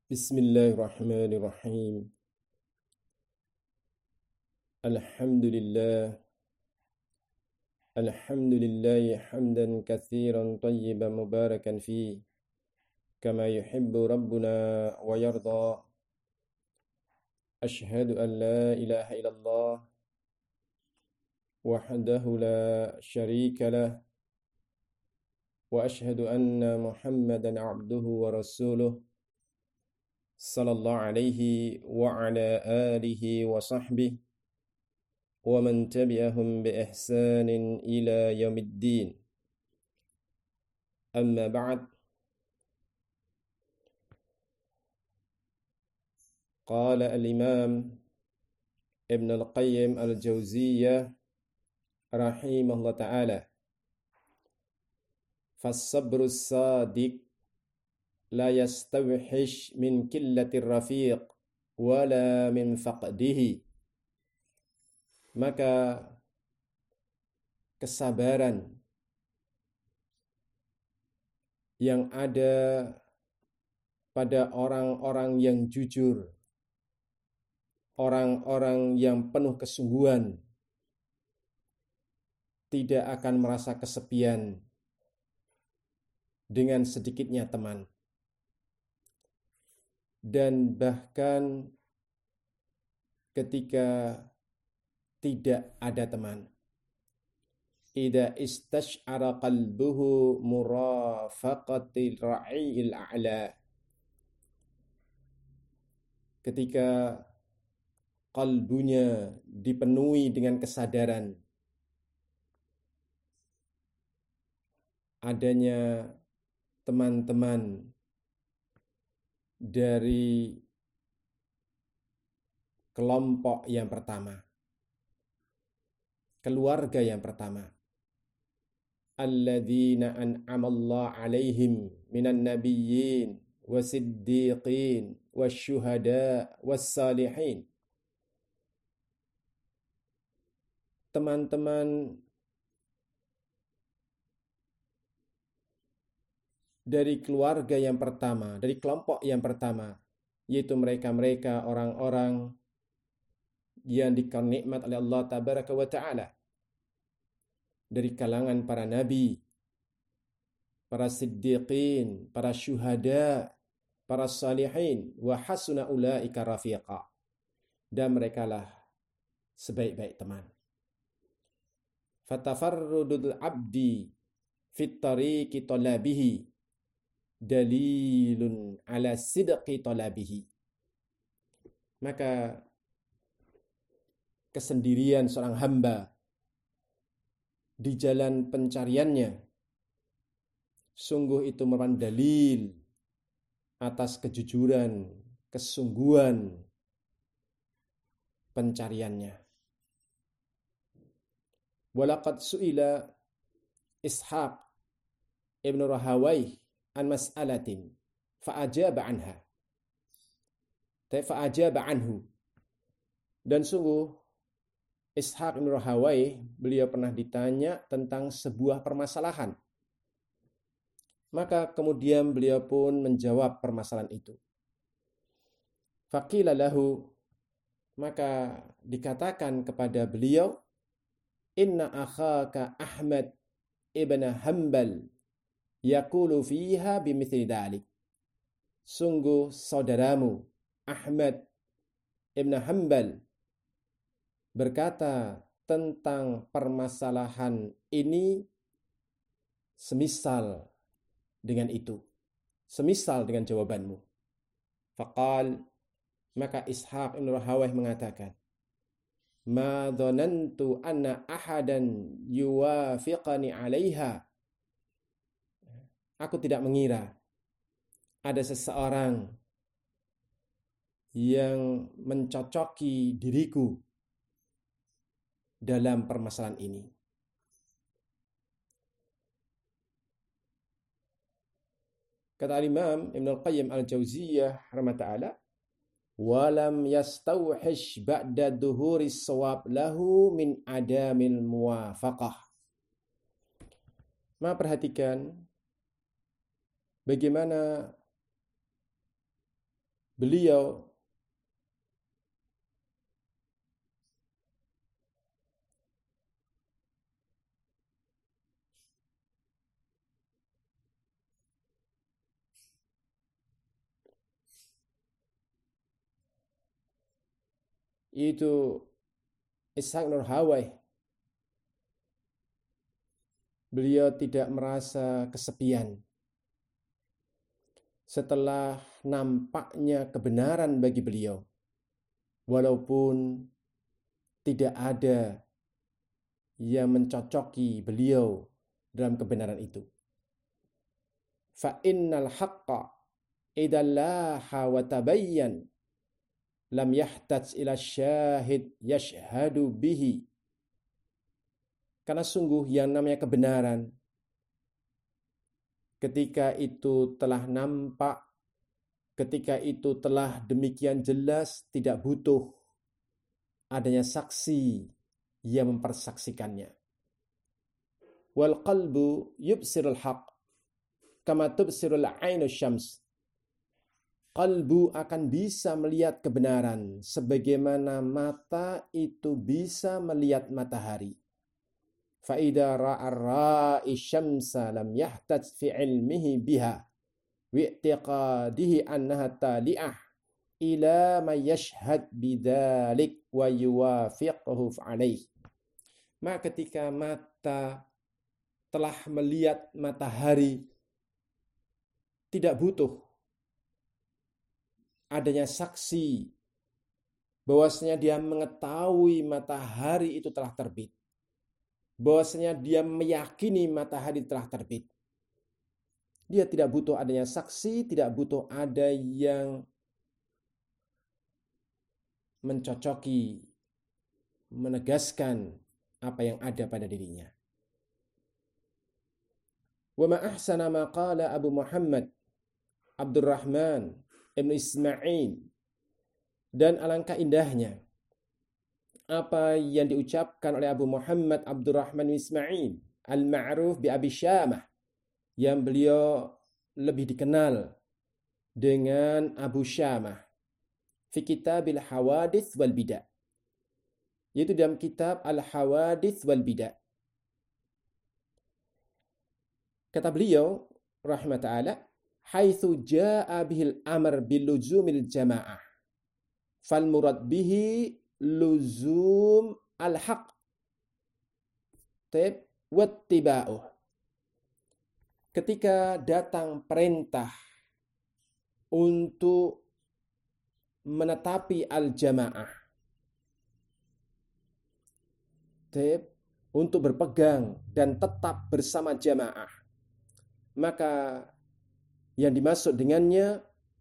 Bismillahirrahmanirrahim. Alhamdulillah. Alhamdulillahi hamdan katsiran tayyiban mubarakan fi kama yuhibbu rabbuna wa yarda. Ashhadu an la ilaha illallah wahdahu la syarika lah wa ashhadu anna Muhammadan abduhu wa rasuluh sallallahu alaihi wa ala alihi wa sahbihi ومن تبعهم بإحسان إلى يوم الدين أما بعد قال الإمام ابن القيم الجوزية رحمه الله تعالى فالصبر الصادق لا يستوحش من قلة الرفيق ولا من فقده. Maka kesabaran yang ada pada orang-orang yang jujur, orang-orang yang penuh kesungguhan, tidak akan merasa kesepian dengan sedikitnya teman. Dan bahkan ketika tidak ada teman, idza istash'ara qalbuhu murafaqatil ra'il a'la, ketika kalbunya dipenuhi dengan kesadaran adanya teman-teman dari kelompok yang pertama, keluarga yang pertama, alladzina an'amallahu alaihim minan nabiyyin wasiddiqin wasyuhada wassalihin. Teman-teman dari keluarga yang pertama, dari kelompok yang pertama, yaitu mereka-mereka orang-orang yang dikasih nikmat oleh Allah tabaraka wa ta'ala dari kalangan para nabi, para siddiqin, para syuhada, para salihin, wa hasuna ulaika rafiqa, dan merekalah sebaik-baik teman. Fatafarrudul abdi fit tariqi talabihi dalilun ala sidqi talabihi. Maka kesendirian seorang hamba di jalan pencariannya, sungguh itu merupakan dalil atas kejujuran, kesungguhan pencariannya. Walaqad su'ila Ishaq ibn Rahawayh an mas'alatin fa'ajaba anha. Fa'ajaba anhu. Dan sungguh Ishaq ibn Rahawayh, beliau pernah ditanya tentang sebuah permasalahan. Maka kemudian beliau pun menjawab permasalahan itu. Faqila lahu, maka dikatakan kepada beliau, inna akhaka Ahmad ibn Hanbal yaqulu fiha bimithli dalik. Sungguh saudaramu Ahmad ibn Hanbal berkata tentang permasalahan ini semisal dengan itu, semisal dengan jawabanmu. Faqal, maka Ishaq ibn Rahawayh mengatakan, ma dhanantu anna ahadan yuwafiqani 'alaiha. Aku tidak mengira ada seseorang yang mencocoki diriku dalam permasalahan ini. Kata Imam Ibn Al-Qayyim Al-Jauziyah rahimahullah, walam yastauhish ba'da duhuris sawab lahu min adamil muwafaqah. Maka perhatikan bagaimana beliau itu Ishaq Nurhawai, beliau tidak merasa kesepian setelah nampaknya kebenaran bagi beliau, walaupun tidak ada yang mencocoki beliau dalam kebenaran itu. Fa innal haqqa idza laha wa tabayyan lam yahtaj ila syahid yashhadu bihi. Karena sungguh yang namanya kebenaran, ketika itu telah nampak, ketika itu telah demikian jelas, tidak butuh adanya saksi yang mempersaksikannya. Wal qalbu yubsirul haq kama tubsirul ainu syams. Qalbu akan bisa melihat kebenaran sebagaimana mata itu bisa melihat matahari. Fa idza ra'a ar-ra'i syamsa lam yahtaj fi ilmihi biha wa i'tiqadihi annaha tali'ah ila ma yashhad bidzalik wa yuwafiquhu alaih. Maka ketika mata telah melihat matahari, tidak butuh adanya saksi bahwasanya dia mengetahui matahari itu telah terbit, bahwasanya dia meyakini matahari telah terbit. Dia tidak butuh adanya saksi, tidak butuh ada yang mencocoki, menegaskan apa yang ada pada dirinya. Wa ma ahsana ma qala Abu Muhammad Abdurrahman Ibn Ismail, dan alangkah indahnya apa yang diucapkan oleh Abu Muhammad Abdurrahman Ismail al-ma'ruf bi Abi Syamah, yang beliau lebih dikenal dengan Abu Syamah, fi kitabil hawadits wal bidah, yaitu dalam kitab al-hawadits wal bidah. Kata beliau rahimah ta'ala, haitsu jaa bihil amr bil luzumil jamaah fal murad bihi luzum al haq tab wattiba'uh. Ketika datang perintah untuk menetapi al jamaah, tab untuk berpegang dan tetap bersama jamaah, maka yang dimaksud dengannya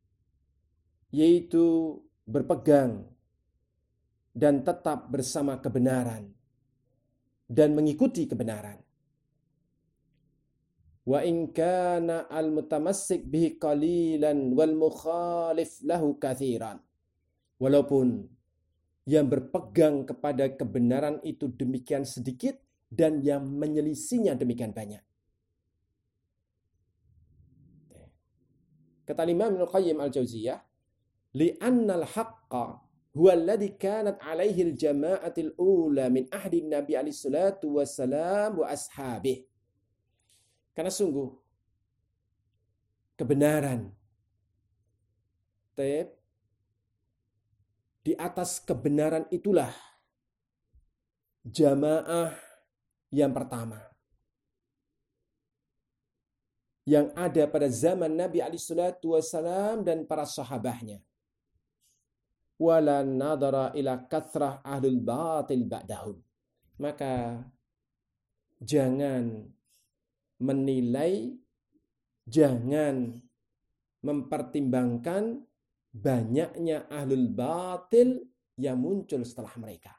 yaitu berpegang dan tetap bersama kebenaran dan mengikuti kebenaran. Wa in kana al-mutamassik bihi qalilan wal mukhalif lahu katsiran. Walaupun yang berpegang kepada kebenaran itu demikian sedikit dan yang menyelisihinya demikian banyak. Kata Imam Ibnu Qayyim al-Jauziyah, li'annal haqqa huwa alladhi kanat alaihi al-jama'atil ula min ahdi Nabi alaihi salatu wassalam wa ashabih. Karena sungguh kebenaran, di atas kebenaran itulah jamaah yang pertama yang ada pada zaman Nabi alaihissalatu wassalam dan para sahabahnya. Wala nadara ila kathrah ahlul batil ba'dahum. Maka jangan menilai, jangan mempertimbangkan banyaknya ahlul batil yang muncul setelah mereka.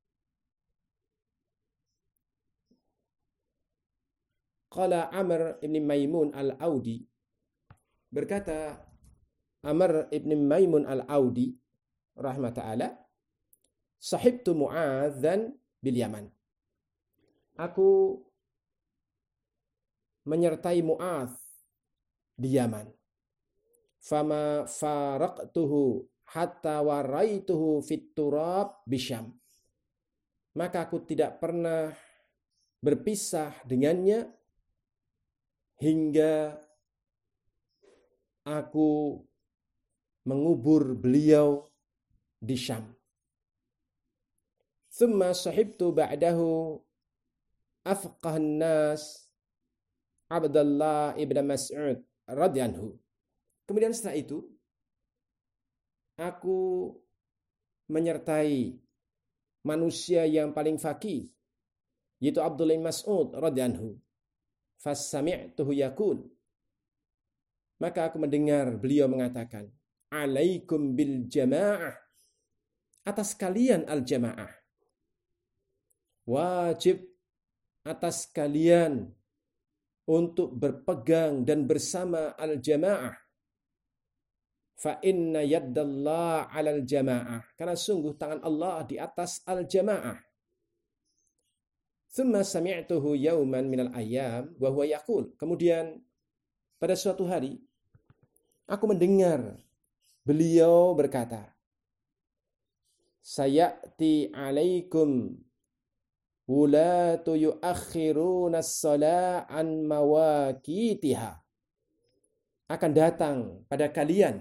Qala Amr ibn Maimun al-Audi, berkata Amr ibn Maimun al-Audi rahimah ta'ala, sahibtu Mu'adzan bil Yaman. Aku menyertai Mu'adz di Yaman. fama faraqtuhu hatta waraituhu fit turab bisyam. Maka aku tidak pernah berpisah dengannya hingga aku mengubur beliau di Syam. Thumma sahibtu ba'dahu afqahan nas Abdullah ibn Mas'ud radhiyallahu. Kemudian setelah itu aku menyertai manusia yang paling faqih, yaitu Abdullah bin Mas'ud radhiyallahu. Fasami'tuhu yaqul, maka aku mendengar beliau mengatakan, alaikum bil jamaah, atas kalian al jamaah, wajib atas kalian untuk berpegang dan bersama al jamaah. Fa inna yaddallah 'alal jamaah, karena sungguh tangan Allah di atas al jamaah. Thumma sami'tuhu yauman minal ayyam wa huwa yaqul, kemudian pada suatu hari aku mendengar beliau berkata, sayati 'alaikum wulatu yuakhiruna as-salah an mawaqitiha, akan datang pada kalian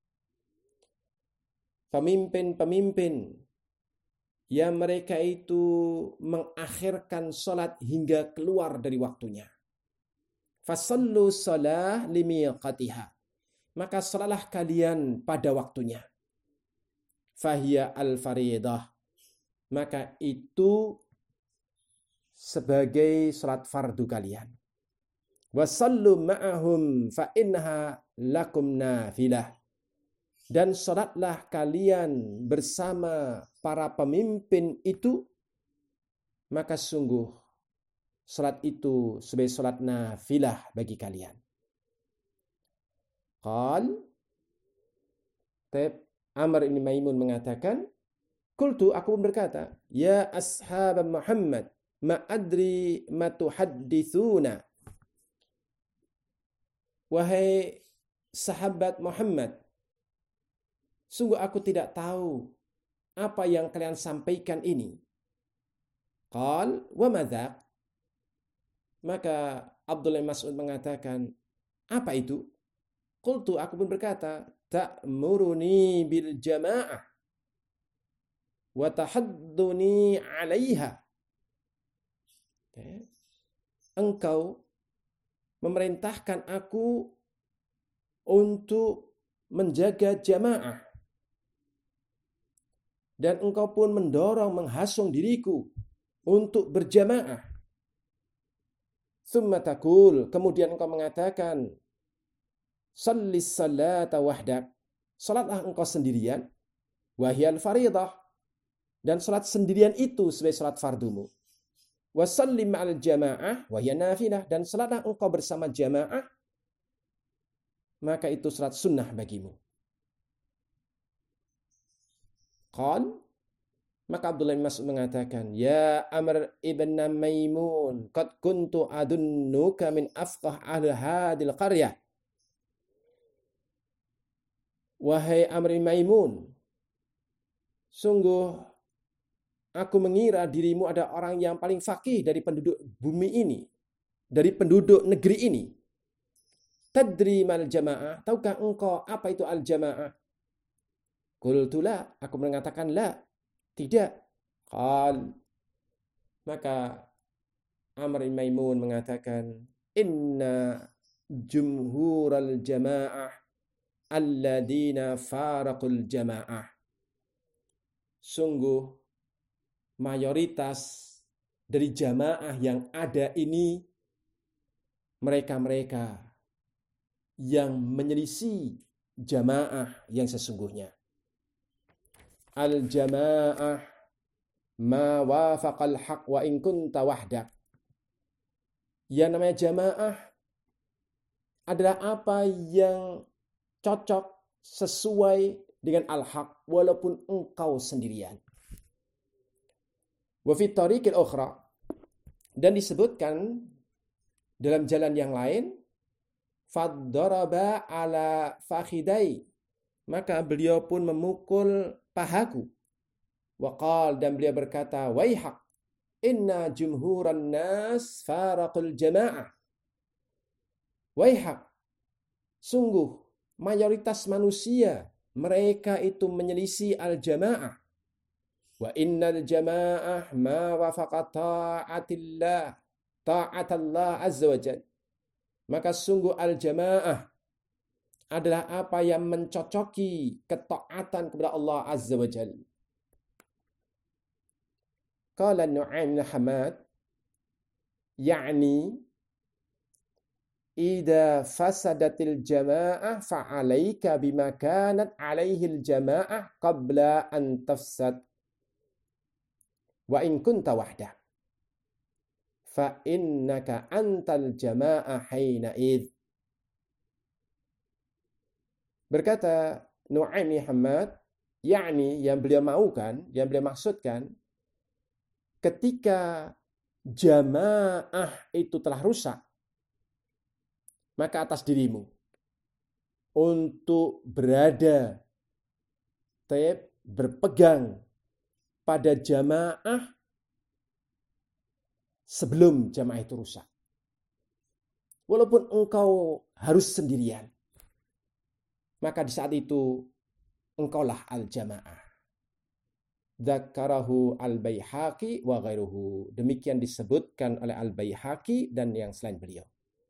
pemimpin-pemimpin yang mereka itu mengakhirkan salat hingga keluar dari waktunya. Fasallu shalah limiqatiha, maka salatlah kalian pada waktunya. Fahiya al-faridah, maka itu sebagai salat fardu kalian. Wasallu ma'ahum fa innaha lakum nafilah, dan salatlah kalian bersama para pemimpin itu, maka sungguh salat itu sebagai salat nafilah bagi kalian. Qal, Amr bin Maimun mengatakan, qultu, aku berkata, ya ashab Muhammad, ma adri ma tuhadditsuna, wahai sahabat Muhammad, sungguh aku tidak tahu apa yang kalian sampaikan ini. Qal wa madza, maka Abdullah bin Mas'ud mengatakan, apa itu? Qultu, aku pun berkata, ta'muruni bil jamaah wa tahadduni 'alaiha. Engkau memerintahkan aku untuk menjaga jamaah, dan engkau pun mendorong, menghasung diriku untuk berjamaah. Tsumma taqul, kemudian engkau mengatakan, shallis salata wahdak, salatlah engkau sendirian, wahiyal faridah, dan salat sendirian itu sebagai salat fardumu. Wa sallim ma'al jamaah wahiyal nafilah, dan salatlah engkau bersama jamaah, maka itu salat sunnah bagimu. Qal, maka Abdullah bin Mas'ud mengatakan, ya Amr ibn Maimun, qad kuntu adunnuka min afqah ahli hadil qaryah. Wahai Amr bin Maimun, sungguh aku mengira dirimu ada orang yang paling faqih dari penduduk bumi ini, dari penduduk negeri ini. Tadri mal jamaah, tahukah engkau apa itu al jamaah? Qultu la, aku mengatakan la, tidak. Qal, maka Amr bin Maimun mengatakan, inna jumhural jamaah alladina faraqul jamaah, sungguh mayoritas dari jamaah yang ada ini mereka-mereka yang menyelisih jamaah yang sesungguhnya. Al-jamaah ma wafaqal haq wa in kunta wahdak. Yang namanya jamaah adalah apa yang cocok sesuai dengan al-haq walaupun engkau sendirian. Wa fi tariqil ukhra, dan disebutkan dalam jalan yang lain, Faddaraba ala fakhidai. Maka beliau pun memukul pahaku. Waqal, dan beliau berkata, waihak, inna jumhuran nas faraqul jama'ah. Waihak, sungguh mayoritas manusia mereka itu menyelisih al-jama'ah. Wa innal jama'ah ma wafaqa ta'atallah azza wa jalla. Maka sungguh al-jama'ah adalah apa yang mencocoki ketaatan kepada Allah azza wa jalla. Qala Nu'aim bin Hamad, yakni idza fasadatil jama'ah fa'alaika bima kanat 'alaihi al-jama'ah qabla an tafsad. Wa in kunta wahdak fa innaka antal jama'ah haina id. Berkata Nu'aim bin Hamad, yakni yang beliau maukan, yang beliau maksudkan, ketika jamaah itu telah rusak, maka atas dirimu untuk berada, berpegang pada jamaah sebelum jamaah itu rusak. Walaupun engkau harus sendirian, maka di saat itu engkaulah al-jamaah. Dzakarahu al-Baihaqi wa ghairuhu. Demikian disebutkan oleh al-Baihaqi dan yang selain beliau.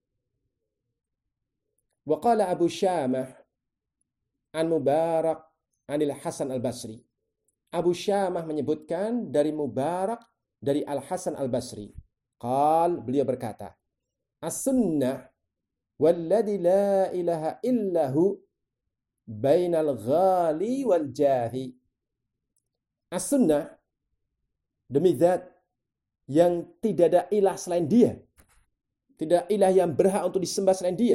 Wa qala Abu Syamah an Mubarak anil Hasan al-Basri. Abu Syamah menyebutkan dari Mubarak dari Al-Hasan al-Basri. Qal, beliau berkata, as-sunnah walladhi la ilaha illahu bainal ghali wal jahi. As-sunnah, demi zat yang tidak ada ilah selain dia, tidak ada ilah yang berhak untuk disembah selain dia,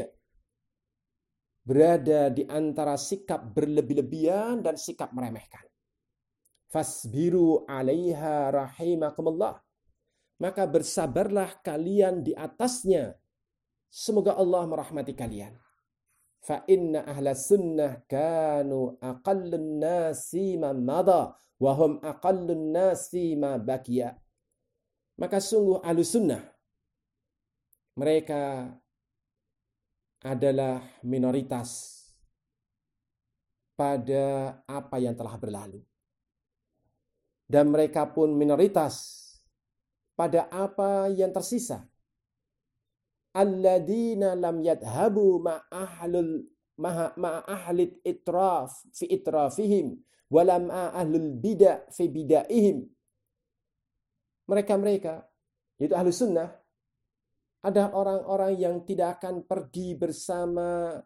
berada di antara sikap berlebih-lebihan dan sikap meremehkan. Fasbiru 'alaiha rahimakumullah. Maka bersabarlah kalian di atasnya. Semoga Allah merahmati kalian. Fa inna ahla sunnah kanu aqallun nasi ma madha wa hum aqallun nasi ma baqiya. Maka sungguh ahlu sunnah mereka adalah minoritas pada apa yang telah berlalu. Dan mereka pun minoritas pada apa yang tersisa. Alladzina lam yadhabu ma'ahlit itraf fi itrafihim walam ahlul bid'ah fi bid'ahihim. Mereka-mereka, yaitu ahlu sunnah, ada orang-orang yang tidak akan pergi bersama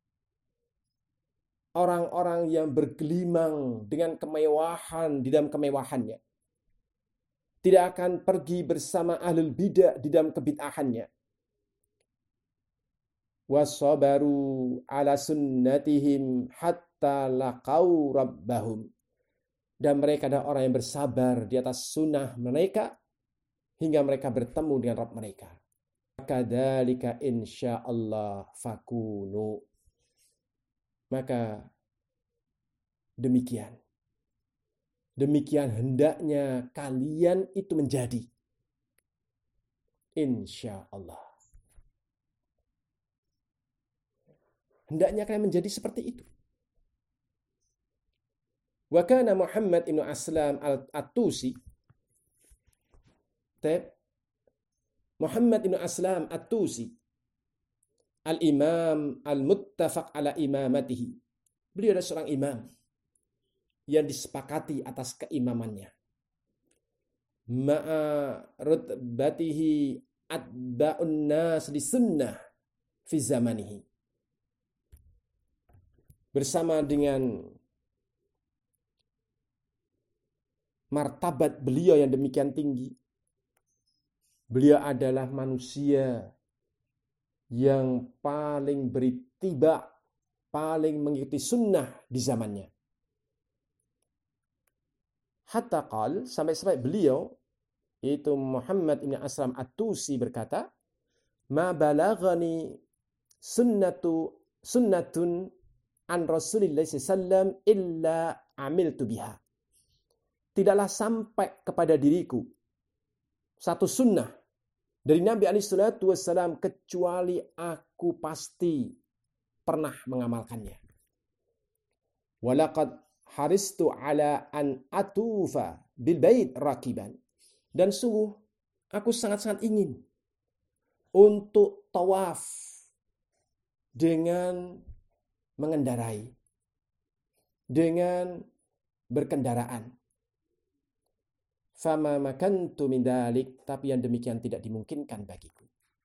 orang-orang yang bergelimang dengan kemewahan di dalam kemewahannya. Tidak akan pergi bersama ahlul bidah di dalam kebid'ahannya. Wasabaru ala sunnatihim hatta laqau rabbahum. Dan mereka adalah orang yang bersabar di atas sunnah mereka hingga mereka bertemu dengan Rabb mereka. Kadzalika insyaallah fakunu. Maka demikian hendaknya kalian itu menjadi. Insya Allah. Hendaknya kalian menjadi seperti itu. Wa kana Muhammad ibn Aslam at-Tusi. Muhammad ibn Aslam at-Tusi, al-imam al-muttafaq ala imamatihi. Beliau adalah seorang imam yang disepakati atas keimamannya. Ma'a rutbatihi atba'un nas li sunnah fi zamanihi. Bersama dengan martabat beliau yang demikian tinggi, beliau adalah manusia yang paling berittiba, paling mengikuti sunnah di zamannya. Hatta qal, sampai beliau, yaitu Muhammad ibn Aslam at-Tusi berkata, ma balagani sunnatun an Rasulillah sallallahu illa amiltu biha. Tidaklah sampai kepada diriku satu sunnah dari Nabi SAW kecuali aku pasti pernah mengamalkannya. Walaqad haristu ala an atufa bil bait rakiban. Dan sungguh aku sangat-sangat ingin untuk tawaf dengan mengendarai, dengan berkendaraan. Fama makantu min dalik, tapi yang demikian tidak dimungkinkan bagiku.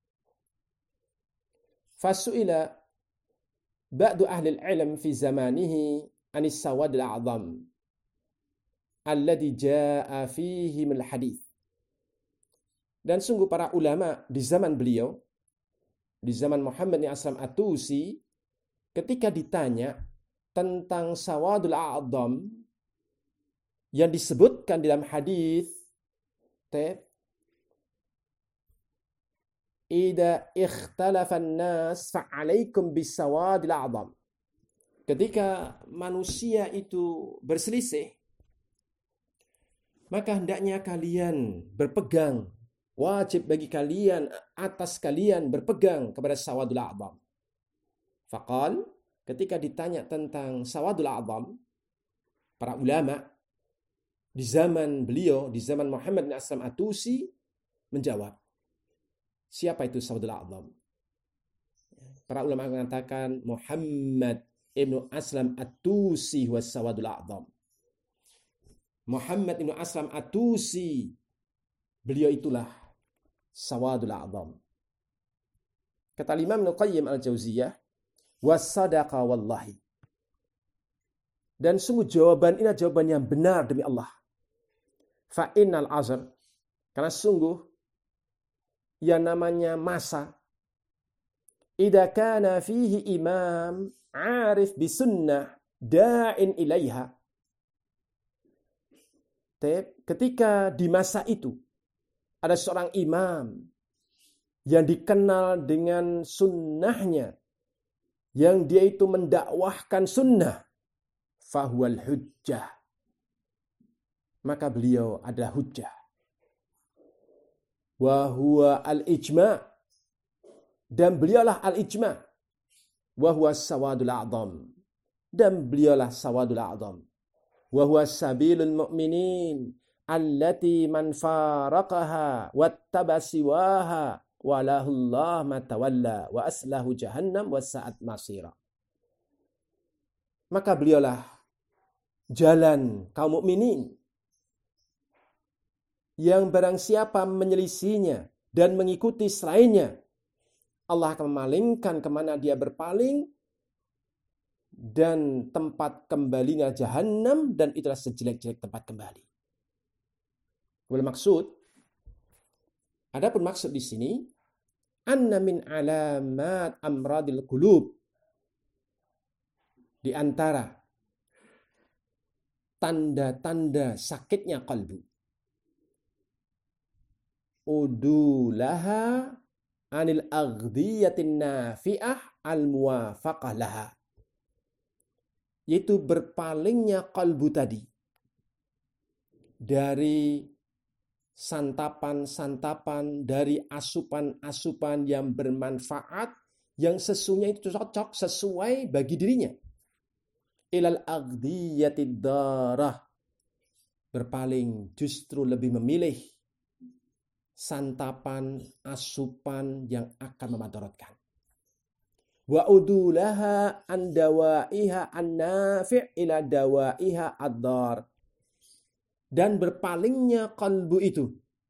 Fasu'ila ba'du ahli al-ilm fi zamanihi anis sawad al-a'zam alladhi ja'a fihi min al-hadith. Dan sungguh para ulama di zaman beliau, di zaman Muhammad bin Aslam At-Tusi, ketika ditanya tentang sawadul a'zam yang disebutkan dalam hadis, "Idza ikhtalafa an-nas fa'alaikum bis-sawadil a'zam." Ketika manusia itu berselisih, maka hendaknya kalian berpegang, wajib bagi kalian, atas kalian berpegang kepada sawadul a'zam. Faqal, ketika ditanya tentang sawadul a'zam, para ulama di zaman beliau, di zaman Muhammad bin Aslam At-Tusi menjawab, siapa itu sawadul a'zam? Para ulama mengatakan Muhammad ibnu Aslam At-Tusi was sawadul a'zam. Muhammad ibnu Aslam At-Tusi, beliau itulah sawadul a'zam. Kata Imam Ibnu Qayyim Al-Jauziyah, was-sadaqa wallahi. Dan sungguh jawaban ini adalah jawaban yang benar demi Allah. Fa'innal azr, karena sungguh yang namanya masa, idza kana fihi imam arif bisunnah da'in ilaiha. Ketika di masa itu ada seorang imam yang dikenal dengan sunnahnya, yang dia itu mendakwahkan sunnah, fahuwal hujjah, maka beliau adalah hujjah. Wa huwa al-ijma', dan beliaulah al-ijma'. Wa huwa sawadul a'zam, dan beliaulah sawadul a'zam. Wa huwa sabilul mu'minin allati man faraqaha wattaba siwaha walahullah matawalla wa aslahu jahannam wa sa'at masira. Maka beliaulah jalan kaum mukminin yang barang siapa menyelisihinya dan mengikuti selainnya, Allah akan memalingkan kemana dia berpaling, dan tempat kembalinya jahannam, dan itulah sejelek-jelek tempat kembali. Adapun maksud di sini, anna min alamat amradil qulub, di antara tanda-tanda sakitnya kalbu, udulaha anil aghdiyatin nafi'ah al-muwafaqah laha, yaitu berpalingnya kalbu tadi dari santapan-santapan, dari asupan-asupan yang bermanfaat, yang sesungguhnya itu cocok sesuai bagi dirinya. Ilal aghdiyatid darah, berpaling justru lebih memilih santapan, asupan yang akan memadaratkan. Wa udulaha an dawaiha an nafi' ila dawaiha ad-dar, dan berpalingnya kalbu itu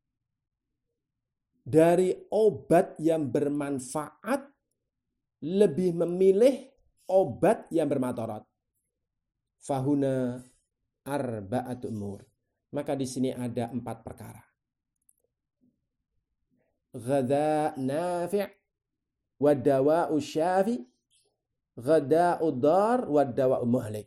dari obat yang bermanfaat lebih memilih obat yang bermadarat. Fahuna arba'atu umur, maka di sini ada 4 perkara. Ghadha nafi' wa dawa'u syafi, ghada'u dar wa dawa'u muhlik.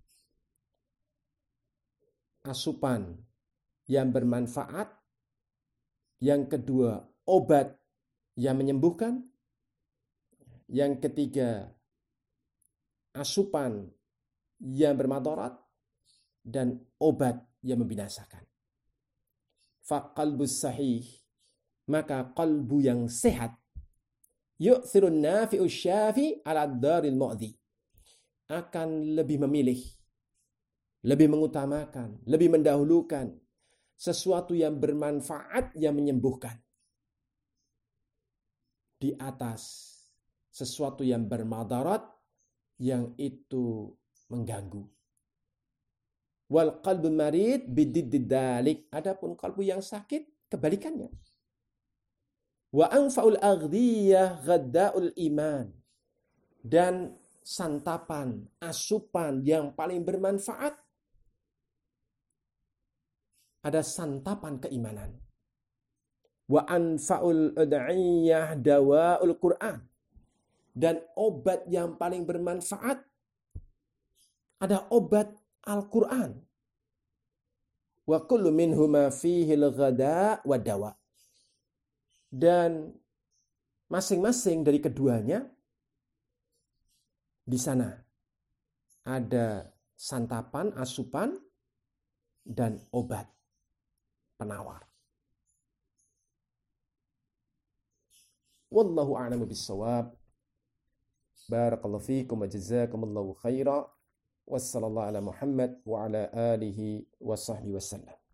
Asupan yang bermanfaat, yang kedua obat yang menyembuhkan, Yang ketiga, asupan yang bermadarat dan obat yang membinasakan. Faqalbus sahih, maka qalbu yang sehat, yu'thirun nafi'us syafi ala daril mu'dhi, akan lebih memilih, lebih mengutamakan, lebih mendahulukan sesuatu yang bermanfaat yang menyembuhkan di atas sesuatu yang bermadarat yang itu mengganggu. Wal qalbu marid bididdid dalik, adapun kalbu yang sakit kebalikannya. Wa anfa'ul aghdiyah ghadda'ul iman, dan santapan, asupan yang paling bermanfaat ada santapan keimanan. Wa anfa'ul ud'iyah dawa'ul Qur'an, dan obat yang paling bermanfaat ada obat Al-Quran. Wa kullu minhuma fihi al-ghada wa dawa, dan masing-masing dari keduanya di sana ada santapan, asupan, dan obat penawar. Wallahu a'lamu bis-shawab. Barakallahu fiikum wa jazakumullahu khairan. Wassallallahu ala Muhammad wa ala alihi wa sahbihi wasallam.